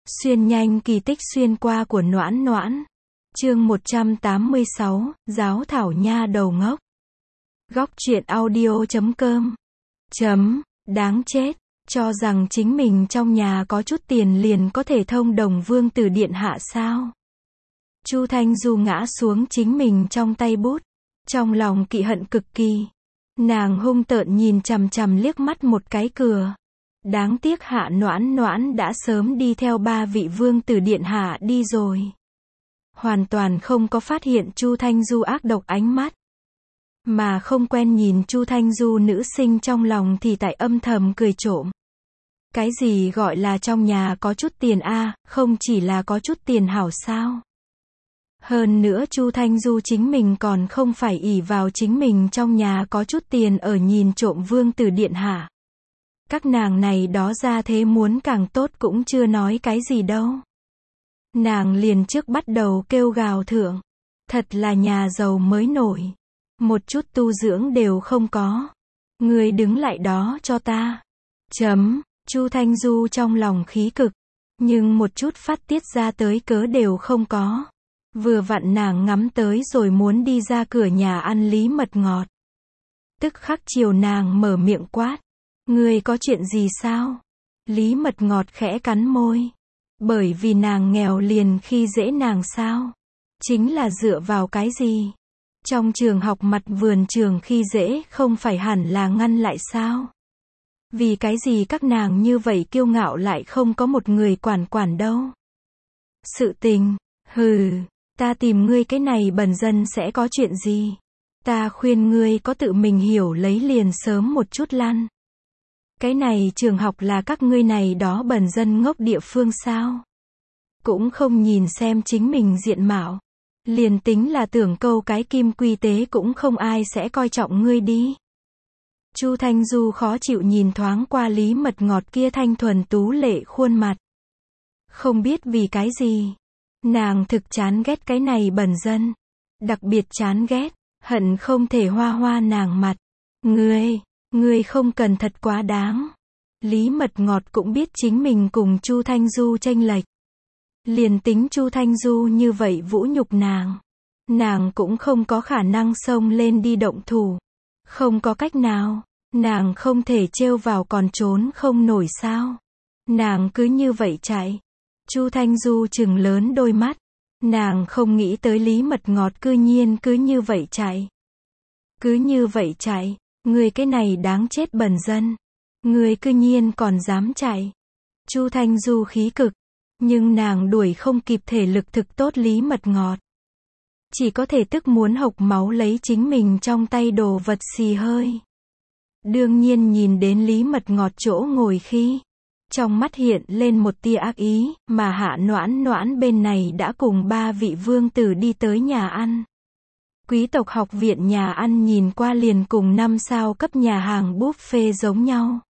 Xuyên nhanh kỳ tích xuyên qua của Noãn Noãn. Chương 186, Giáo thảo nha đầu ngốc. Góc truyện audio.com. Đáng chết, cho rằng chính mình trong nhà có chút tiền liền có thể thông đồng vương tử điện hạ sao? Chu Thanh Du ngã xuống chính mình trong tay bút, trong lòng kỵ hận cực kỳ. Nàng hung tợn nhìn chằm chằm liếc mắt một cái cửa. Đáng tiếc Hạ Noãn Noãn đã sớm đi theo ba vị vương tử điện hạ đi rồi. Hoàn toàn không có phát hiện Chu Thanh Du ác độc ánh mắt. Mà không quen nhìn Chu Thanh Du nữ sinh trong lòng thì tại âm thầm cười trộm. Cái gì gọi là trong nhà có chút tiền a, không chỉ là có chút tiền hảo sao? Hơn nữa Chu Thanh Du chính mình còn không phải ỷ vào chính mình trong nhà có chút tiền ở nhìn trộm vương tử điện hạ. Các nàng này đó ra thế muốn càng tốt cũng chưa nói cái gì đâu. Nàng liền trước bắt đầu kêu gào thượng. Thật là nhà giàu mới nổi. Một chút tu dưỡng đều không có. Ngươi đứng lại đó cho ta. Chu Thanh Du trong lòng khí cực. Nhưng một chút phát tiết ra tới cớ đều không có. Vừa vặn nàng ngắm tới rồi muốn đi ra cửa nhà ăn Lý Mật Ngọt. Tức khắc chiều nàng mở miệng quát. Ngươi có chuyện gì sao? Lý Mật Ngọt khẽ cắn môi. Bởi vì nàng nghèo liền khi dễ nàng sao? Chính là dựa vào cái gì? Trong trường học mặt vườn trường khi dễ không phải hẳn là ngăn lại sao? Vì cái gì các nàng như vậy kiêu ngạo lại không có một người quản đâu? Sự tình, ta tìm ngươi cái này bần dân sẽ có chuyện gì? Ta khuyên ngươi có tự mình hiểu lấy liền sớm một chút lăn. Cái này trường học là các ngươi này đó bần dân ngốc địa phương sao? Cũng không nhìn xem chính mình diện mạo. Liền tính là tưởng câu cái kim quy tế cũng không ai sẽ coi trọng ngươi đi. Chu Thanh Du khó chịu nhìn thoáng qua Lý Mật Ngọt kia thanh thuần tú lệ khuôn mặt. Không biết vì cái gì. Nàng thực chán ghét cái này bần dân. Đặc biệt chán ghét, hận không thể hoa hoa nàng mặt. Ngươi không cần thật quá đáng. Lý Mật Ngọt cũng biết chính mình cùng Chu Thanh Du chênh lệch. Liền tính Chu Thanh Du như vậy vũ nhục nàng cũng không có khả năng xông lên đi động thủ. Không có cách nào, nàng không thể trêu vào còn trốn không nổi sao. Nàng cứ như vậy chạy. Chu Thanh Du trừng lớn đôi mắt. Nàng không nghĩ tới Lý Mật Ngọt cư nhiên cứ như vậy chạy. Cứ như vậy chạy. Ngươi cái này đáng chết bần dân. Ngươi cư nhiên còn dám chạy. Chu Thanh Du khí cực. Nhưng nàng đuổi không kịp thể lực thực tốt Lý Mật Ngọt. Chỉ có thể tức muốn hộc máu lấy chính mình trong tay đồ vật xì hơi. Đương nhiên nhìn đến Lý Mật Ngọt chỗ ngồi khi. Trong mắt hiện lên một tia ác ý, mà Hạ Noãn Noãn bên này đã cùng ba vị vương tử đi tới nhà ăn. Quý tộc học viện nhà ăn nhìn qua liền cùng 5 sao cấp nhà hàng buffet giống nhau.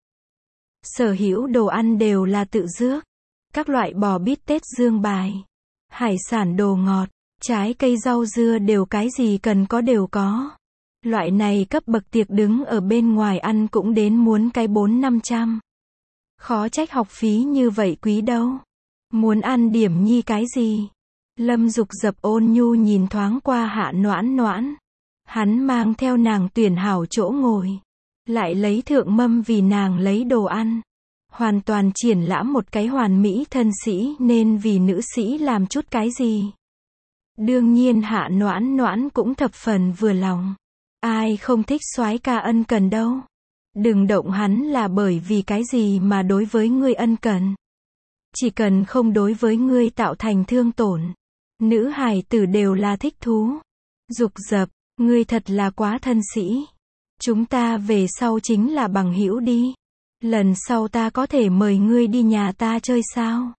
Sở hữu đồ ăn đều là tự rước. Các loại bò bít tết dương bài, hải sản đồ ngọt, trái cây rau dưa đều cái gì cần có đều có. Loại này cấp bậc tiệc đứng ở bên ngoài ăn cũng đến muốn cái 400-500. Khó trách học phí như vậy quý đâu. Muốn ăn điểm nhi cái gì? Lâm Dục Dập ôn nhu nhìn thoáng qua Hạ Noãn Noãn. Hắn mang theo nàng tuyển hảo chỗ ngồi. Lại lấy thượng mâm vì nàng lấy đồ ăn. Hoàn toàn triển lãm một cái hoàn mỹ thân sĩ nên vì nữ sĩ làm chút cái gì. Đương nhiên Hạ Noãn Noãn cũng thập phần vừa lòng. Ai không thích soái ca ân cần đâu. Đừng động hắn là bởi vì cái gì mà đối với ngươi ân cần. Chỉ cần không đối với ngươi tạo thành thương tổn. Nữ hài tử đều là thích thú. Dục Dập, ngươi thật là quá thân sĩ. Chúng ta về sau chính là bằng hữu đi. Lần sau ta có thể mời ngươi đi nhà ta chơi sao?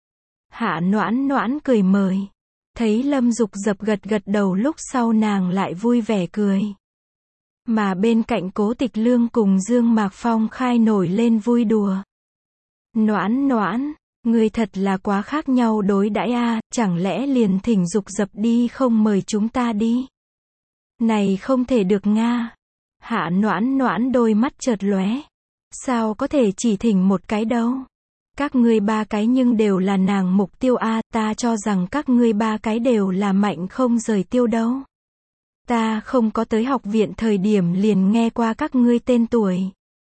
Hạ Noãn Noãn cười mời. Thấy Lâm Dục Dập gật gật đầu lúc sau nàng lại vui vẻ cười. Mà bên cạnh Cố Tịch Lương cùng Dương Mạc Phong khai nổi lên vui đùa. Noãn Noãn, ngươi thật là quá khác nhau đối đãi a, chẳng lẽ liền thỉnh Dục Dập đi không mời chúng ta đi? Này không thể được nga. Hạ Noãn Noãn đôi mắt chợt lóe. Sao có thể chỉ thỉnh một cái đâu? Các ngươi ba cái nhưng đều là nàng mục tiêu a, ta cho rằng các ngươi ba cái đều là mạnh không rời tiêu đâu. Ta không có tới học viện thời điểm liền nghe qua các ngươi tên tuổi.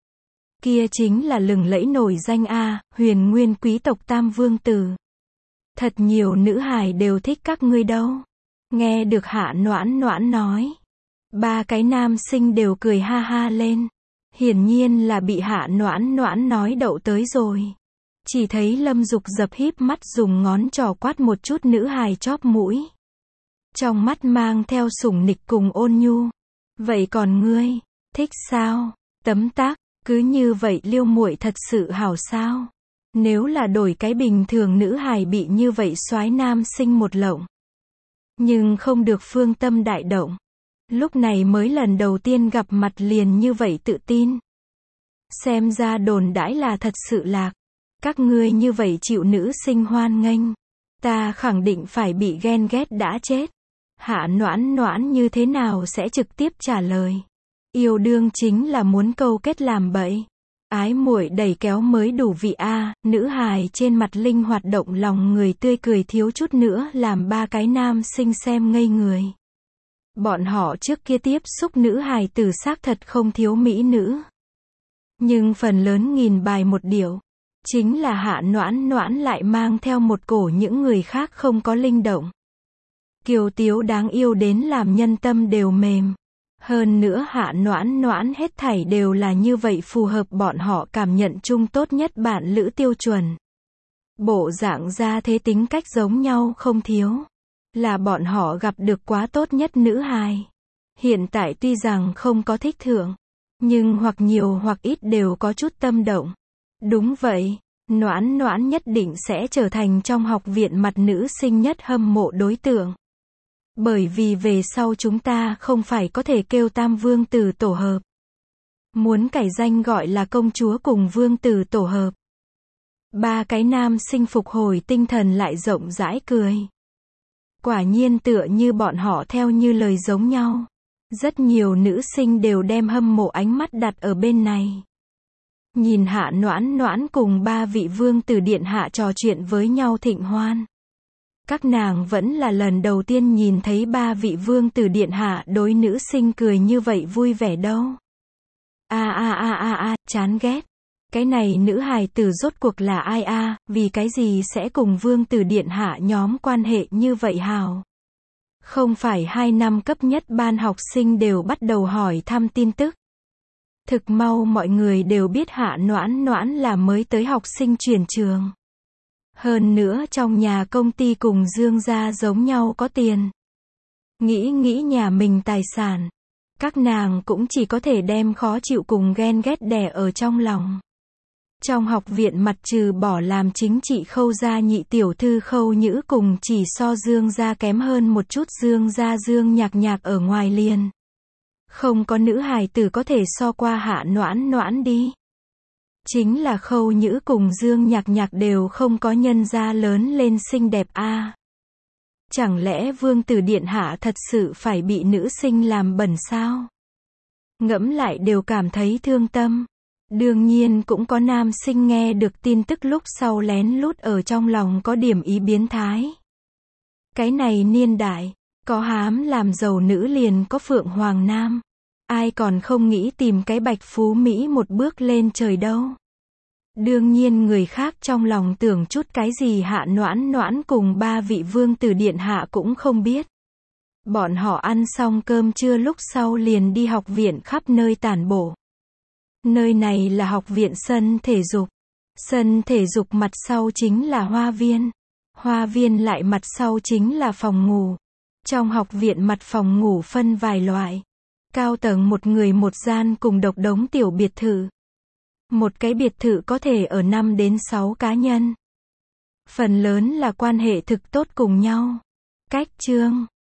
Kia chính là lừng lẫy nổi danh a, huyền nguyên quý tộc Tam Vương Tử. Thật nhiều nữ hài đều thích các ngươi đâu. Nghe được Hạ Noãn Noãn nói. Ba cái nam sinh đều cười ha ha lên. Hiển nhiên là bị Hạ Noãn Noãn nói đậu tới rồi. Chỉ thấy Lâm Dục dập híp mắt dùng ngón trỏ quát một chút nữ hài chóp mũi. Trong mắt mang theo sủng nịch cùng ôn nhu. Vậy còn ngươi, thích sao? Tấm tắc, cứ như vậy Liêu muội thật sự hảo sao? Nếu là đổi cái bình thường nữ hài bị như vậy soái nam sinh một lộng. Nhưng không được phương tâm đại động. Lúc này mới lần đầu tiên gặp mặt liền như vậy tự tin. Xem ra đồn đãi là thật sự lạc. Các ngươi như vậy chịu nữ sinh hoan nghênh. Ta khẳng định phải bị ghen ghét đã chết. Hạ Noãn Noãn như thế nào sẽ trực tiếp trả lời. Yêu đương chính là muốn câu kết làm bậy. Ái muội đẩy kéo mới đủ vị a. Nữ hài trên mặt linh hoạt động lòng người tươi cười thiếu chút nữa làm ba cái nam sinh xem ngây người. Bọn họ trước kia tiếp xúc nữ hài tử xác thật không thiếu mỹ nữ. Nhưng phần lớn nghìn bài một điệu. Chính là Hạ Noãn Noãn lại mang theo một cổ những người khác không có linh động. Kiều tiếu đáng yêu đến làm nhân tâm đều mềm. Hơn nữa Hạ Noãn Noãn hết thảy đều là như vậy phù hợp bọn họ cảm nhận chung tốt nhất bạn lữ tiêu chuẩn. Bộ dạng ra thế tính cách giống nhau không thiếu. Là bọn họ gặp được quá tốt nhất nữ hài. Hiện tại tuy rằng không có thích thượng. Nhưng hoặc nhiều hoặc ít đều có chút tâm động. Đúng vậy, Noãn Noãn nhất định sẽ trở thành trong học viện mặt nữ sinh nhất hâm mộ đối tượng. Bởi vì về sau chúng ta không phải có thể kêu Tam Vương Tử tổ hợp. Muốn cải danh gọi là công chúa cùng Vương Tử tổ hợp. Ba cái nam sinh phục hồi tinh thần lại rộng rãi cười. Quả nhiên tựa như bọn họ theo như lời giống nhau. Rất nhiều nữ sinh đều đem hâm mộ ánh mắt đặt ở bên này. Nhìn Hạ Noãn Noãn cùng ba vị vương tử điện hạ trò chuyện với nhau thịnh hoan. Các nàng vẫn là lần đầu tiên nhìn thấy ba vị vương tử điện hạ đối nữ sinh cười như vậy vui vẻ đâu. Chán ghét. Cái này nữ hài tử rốt cuộc là ai a, vì cái gì sẽ cùng vương tử điện hạ nhóm quan hệ như vậy hào. Không phải 2 năm cấp nhất ban học sinh đều bắt đầu hỏi thăm tin tức. Thực mau mọi người đều biết Hạ Noãn Noãn là mới tới học sinh chuyển trường. Hơn nữa trong nhà công ty cùng Dương gia giống nhau có tiền. Nghĩ nhà mình tài sản. Các nàng cũng chỉ có thể đem khó chịu cùng ghen ghét đè ở trong lòng. Trong học viện mặt trừ bỏ làm chính trị Khâu gia nhị tiểu thư Khâu Nhữ cùng chỉ so Dương gia kém hơn một chút Dương gia Dương Nhạc Nhạc ở ngoài liền. Không có nữ hài tử có thể so qua Hạ Noãn Noãn đi. Chính là Khâu Nhữ cùng Dương Nhạc Nhạc đều không có nhân gia lớn lên xinh đẹp a. Chẳng lẽ Vương tử điện hạ thật sự phải bị nữ sinh làm bẩn sao? Ngẫm lại đều cảm thấy thương tâm. Đương nhiên cũng có nam sinh nghe được tin tức lúc sau lén lút ở trong lòng có điểm ý biến thái. Cái này niên đại, có hám làm giàu nữ liền có phượng hoàng nam. Ai còn không nghĩ tìm cái bạch phú Mỹ một bước lên trời đâu. Đương nhiên người khác trong lòng tưởng chút cái gì Hạ Noãn Noãn cùng ba vị vương tử điện hạ cũng không biết. Bọn họ ăn xong cơm trưa lúc sau liền đi học viện khắp nơi tản bộ. Nơi này là học viện sân thể dục. Sân thể dục mặt sau chính là hoa viên. Hoa viên lại mặt sau chính là phòng ngủ. Trong học viện mặt phòng ngủ phân vài loại. Cao tầng một người một gian cùng độc đống tiểu biệt thự. Một cái biệt thự có thể ở 5 đến 6 cá nhân. Phần lớn là quan hệ thực tốt cùng nhau. Cách chương